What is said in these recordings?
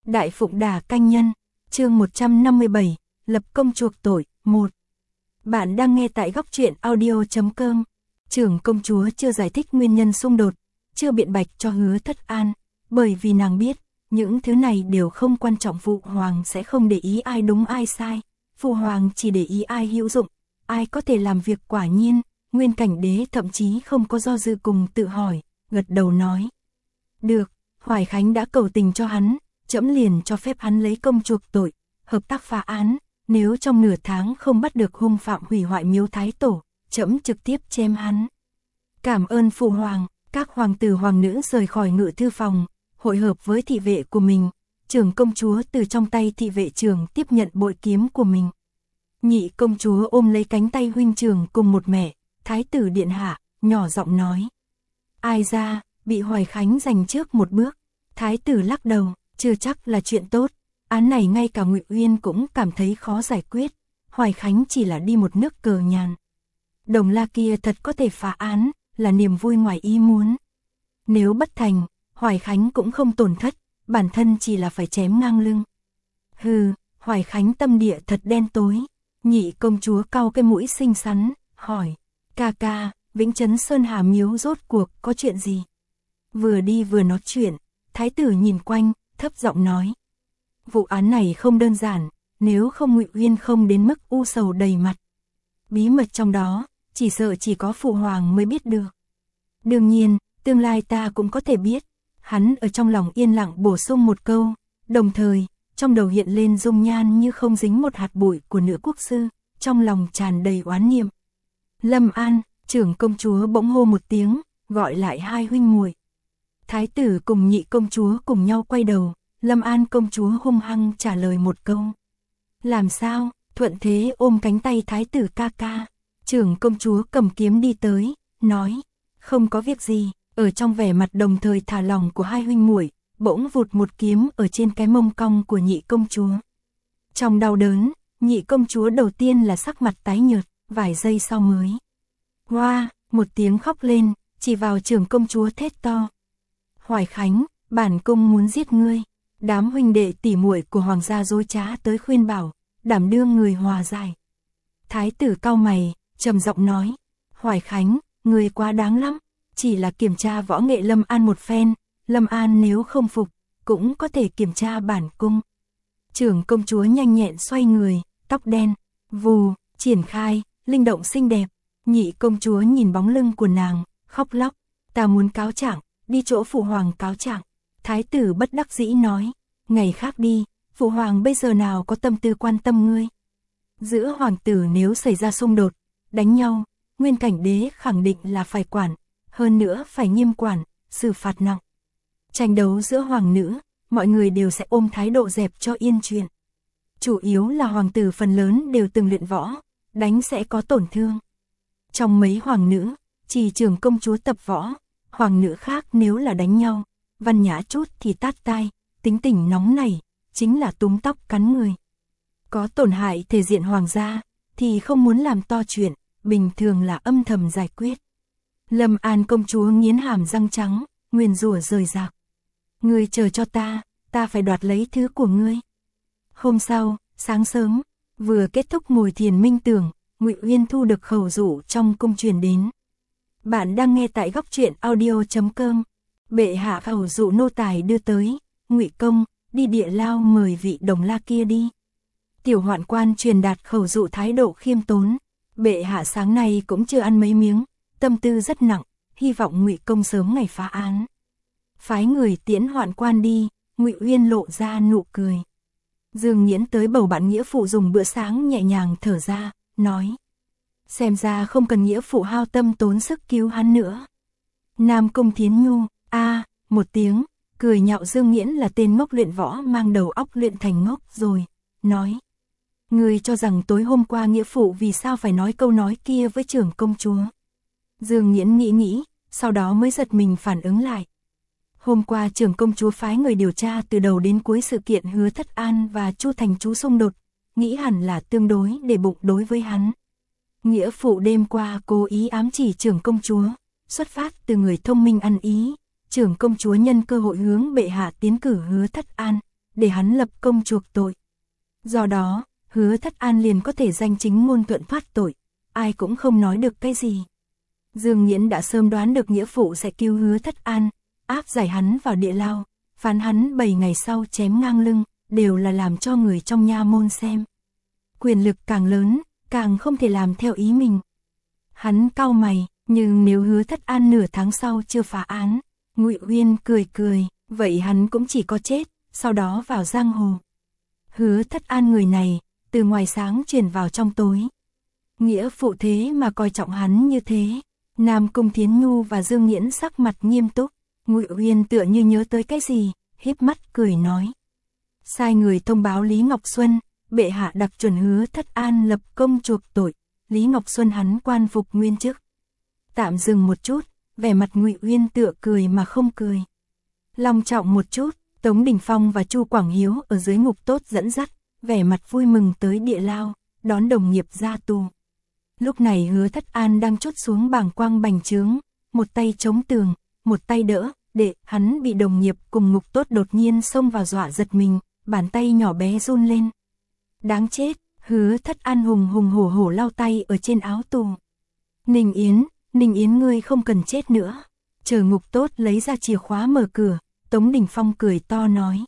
Đại Phụng Đà Canh Nhân, chương 157, lập công chuộc tội, 1. Bạn đang nghe tại góc truyện audio.com. Trưởng công chúa chưa giải thích nguyên nhân xung đột, chưa biện bạch cho Hứa Thất An, bởi vì nàng biết, những thứ này đều không quan trọng. Phụ hoàng sẽ không để ý ai đúng ai sai, phụ hoàng chỉ để ý ai hữu dụng, ai có thể làm việc. Quả nhiên, Nguyên Cảnh Đế thậm chí không có do dự cùng tự hỏi, gật đầu nói. Được, Hoài Khánh đã cầu tình cho hắn, trẫm liền cho phép hắn lấy công chuộc tội, hợp tác phá án, nếu trong nửa tháng không bắt được hung phạm hủy hoại miếu Thái Tổ, trẫm trực tiếp chém hắn. Cảm ơn phụ hoàng. Các hoàng tử hoàng nữ rời khỏi ngự thư phòng, hội hợp với thị vệ của mình. Trưởng công chúa từ trong tay thị vệ trưởng tiếp nhận bội kiếm của mình. Nhị công chúa ôm lấy cánh tay huynh trưởng cùng một mẹ, Thái tử điện hạ, nhỏ giọng nói. Ai ra, bị Hoài Khánh giành trước một bước. Thái tử lắc đầu, chưa chắc là chuyện tốt. Án này ngay cả Ngụy Uyên cũng cảm thấy khó giải quyết. Hoài Khánh chỉ là đi một nước cờ nhàn. Đồng La kia thật có thể phá án, là niềm vui ngoài ý muốn. Nếu bất thành, Hoài Khánh cũng không tổn thất, bản thân chỉ là phải chém ngang lưng. Hừ, Hoài Khánh tâm địa thật đen tối. Nhị công chúa cau cái mũi xinh xắn, hỏi. Ca ca, Vĩnh Trấn Sơn Hà miếu rốt cuộc có chuyện gì? Vừa đi vừa nói chuyện, Thái tử nhìn quanh, thấp giọng nói. Vụ án này không đơn giản, nếu không Ngụy Uyên không đến mức u sầu đầy mặt. Bí mật trong đó, chỉ sợ chỉ có phụ hoàng mới biết được. Đương nhiên, tương lai ta cũng có thể biết. Hắn ở trong lòng yên lặng bổ sung một câu, đồng thời, trong đầu hiện lên dung nhan như không dính một hạt bụi của nữ quốc sư, trong lòng tràn đầy oán niệm. Lâm An, trưởng công chúa bỗng hô một tiếng, gọi lại hai huynh muội. Thái tử cùng nhị công chúa cùng nhau quay đầu, Lâm An công chúa hung hăng trả lời một câu. Làm sao? Thuận thế ôm cánh tay thái tử ca ca. Trưởng công chúa cầm kiếm đi tới, nói, không có việc gì. Ở trong vẻ mặt đồng thời thả lỏng của hai huynh muội, bỗng vụt một kiếm ở trên cái mông cong của nhị công chúa. Trong đau đớn, nhị công chúa đầu tiên là sắc mặt tái nhợt, vài giây sau mới. Hoa, một tiếng khóc lên, chỉ vào trưởng công chúa thét to. Hoài Khánh, bản cung muốn giết ngươi. Đám huynh đệ tỉ muội của hoàng gia dối trá tới khuyên bảo, đảm đương người hòa giải. Thái tử cau mày, trầm giọng nói, Hoài Khánh, ngươi quá đáng lắm, chỉ là kiểm tra võ nghệ Lâm An một phen, Lâm An nếu không phục, cũng có thể kiểm tra bản cung. Trưởng công chúa nhanh nhẹn xoay người, tóc đen, vù, triển khai, linh động xinh đẹp. Nhị công chúa nhìn bóng lưng của nàng, khóc lóc, ta muốn cáo trạng, đi chỗ phụ hoàng cáo trạng. Thái tử bất đắc dĩ nói, ngày khác đi, phụ hoàng bây giờ nào có tâm tư quan tâm ngươi. Giữa hoàng tử nếu xảy ra xung đột, đánh nhau, Nguyên Cảnh Đế khẳng định là phải quản, hơn nữa phải nghiêm quản, xử phạt nặng. Tranh đấu giữa hoàng nữ, mọi người đều sẽ ôm thái độ dẹp cho yên chuyện. Chủ yếu là hoàng tử phần lớn đều từng luyện võ, đánh sẽ có tổn thương. Trong mấy hoàng nữ, chỉ trưởng công chúa tập võ, hoàng nữ khác nếu là đánh nhau, văn nhã chút thì tát tai, tính tình nóng nảy, chính là túm tóc cắn người. Có tổn hại thể diện hoàng gia, thì không muốn làm to chuyện, bình thường là âm thầm giải quyết. Lâm An công chúa nghiến hàm răng trắng, nguyền rủa rời rạc. Ngươi chờ cho ta phải đoạt lấy thứ của ngươi. Hôm sau, sáng sớm, vừa kết thúc ngồi thiền minh tưởng, Ngụy Uyên thu được khẩu dụ trong cung truyền đến. Bạn đang nghe tại góc truyện audio.com. Bệ hạ khẩu dụ nô tài đưa tới, Ngụy công, đi địa lao mời vị Đồng La kia đi. Tiểu hoạn quan truyền đạt khẩu dụ thái độ khiêm tốn. Bệ hạ sáng nay cũng chưa ăn mấy miếng, tâm tư rất nặng, hy vọng Ngụy công sớm ngày phá án. Phái người tiễn hoạn quan đi, Ngụy Uyên lộ ra nụ cười. Dương Nghiễn tới bầu bạn nghĩa phụ dùng bữa sáng nhẹ nhàng thở ra, nói. Xem ra không cần nghĩa phụ hao tâm tốn sức cứu hắn nữa. Nam Cung Thiến Nhu, một tiếng, cười nhạo Dương Nghiễn là tên ngốc luyện võ mang đầu óc luyện thành ngốc rồi, nói. Ngươi cho rằng tối hôm qua nghĩa phụ vì sao phải nói câu nói kia với trưởng công chúa. Dương Nghiễn nghĩ, sau đó mới giật mình phản ứng lại. Hôm qua trưởng công chúa phái người điều tra từ đầu đến cuối sự kiện Hứa Thất An và Chu Thành Chú xung đột, nghĩ hẳn là tương đối để bụng đối với hắn. Nghĩa phụ đêm qua cố ý ám chỉ trưởng công chúa, xuất phát từ người thông minh ăn ý, trưởng công chúa nhân cơ hội hướng bệ hạ tiến cử Hứa Thất An, để hắn lập công chuộc tội. Do đó, Hứa Thất An liền có thể danh chính ngôn thuận thoát tội, ai cũng không nói được cái gì. Dương Nghiễn đã sớm đoán được nghĩa phụ sẽ cứu Hứa Thất An, áp giải hắn vào địa lao, phán hắn 7 ngày sau chém ngang lưng, đều là làm cho người trong nha môn xem. Quyền lực càng lớn, càng không thể làm theo ý mình. Hắn cau mày, nhưng nếu Hứa Thất An nửa tháng sau chưa phá án, Ngụy Uyên cười cười, vậy hắn cũng chỉ có chết, sau đó vào giang hồ. Hứa Thất An người này, từ ngoài sáng chuyển vào trong tối. Nghĩa phụ thế mà coi trọng hắn như thế. Nam Cung Thiến Nhu và Dương Nghiễn sắc mặt nghiêm túc, Ngụy Uyên tựa như nhớ tới cái gì, híp mắt cười nói. Sai người thông báo Lý Ngọc Xuân, bệ hạ đặc chuẩn Hứa Thất An lập công chuộc tội, Lý Ngọc Xuân hắn quan phục nguyên chức. Tạm dừng một chút, vẻ mặt Ngụy Uyên tựa cười mà không cười. Long trọng một chút, Tống Đình Phong và Chu Quảng Hiếu ở dưới ngục tốt dẫn dắt, vẻ mặt vui mừng tới địa lao, đón đồng nghiệp ra tù. Lúc này Hứa Thất An đang chốt xuống bảng quang bành trướng, một tay chống tường, một tay đỡ, để hắn bị đồng nghiệp cùng ngục tốt đột nhiên xông vào dọa giật mình, bàn tay nhỏ bé run lên. Đáng chết, Hứa Thất An hùng hùng hổ hổ lau tay ở trên áo tù. Ninh Yến ngươi không cần chết nữa. Chờ ngục tốt lấy ra chìa khóa mở cửa, Tống Đình Phong cười to nói.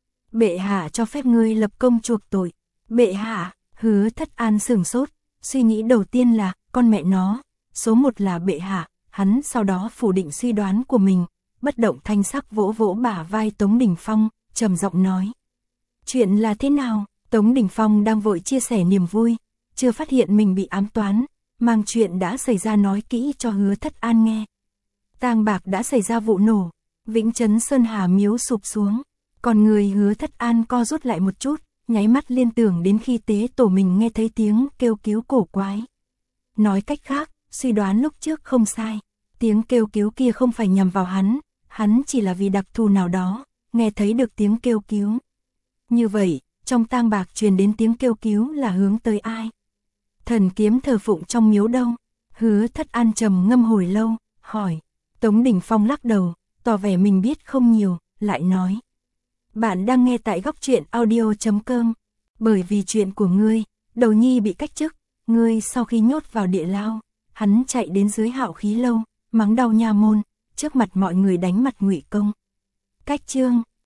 Bệ hạ cho phép ngươi lập công chuộc tội. Bệ hạ, Hứa Thất An sửng sốt, suy nghĩ đầu tiên là, con mẹ nó, số một là bệ hạ, hắn sau đó phủ định suy đoán của mình, bất động thanh sắc vỗ vỗ bả vai Tống Đình Phong, trầm giọng nói. Chuyện là thế nào? Tống Đình Phong đang vội chia sẻ niềm vui, chưa phát hiện mình bị ám toán, mang chuyện đã xảy ra nói kỹ cho Hứa Thất An nghe. Tang Bạc đã xảy ra vụ nổ, Vĩnh Trấn Sơn Hà miếu sụp xuống, còn người Hứa Thất An co rút lại một chút, nháy mắt liên tưởng đến khi tế tổ mình nghe thấy tiếng kêu cứu cổ quái. Nói cách khác, suy đoán lúc trước không sai, tiếng kêu cứu kia không phải nhằm vào hắn chỉ là vì đặc thù nào đó, nghe thấy được tiếng kêu cứu. Như vậy, trong tang bạc truyền đến tiếng kêu cứu là hướng tới ai? Thần kiếm thờ phụng trong miếu đâu? Hứa Thất An trầm ngâm hồi lâu, hỏi. Tống Đình Phong lắc đầu, tỏ vẻ mình biết không nhiều, lại nói. Bạn đang nghe tại góc truyện audio.com. Bởi vì chuyện của ngươi, Đầu Nhi bị cách chức, ngươi sau khi nhốt vào địa lao, hắn chạy đến dưới Hạo Khí lâu, mắng đau nha môn, trước mặt mọi người đánh mặt Ngụy Công. Cách chương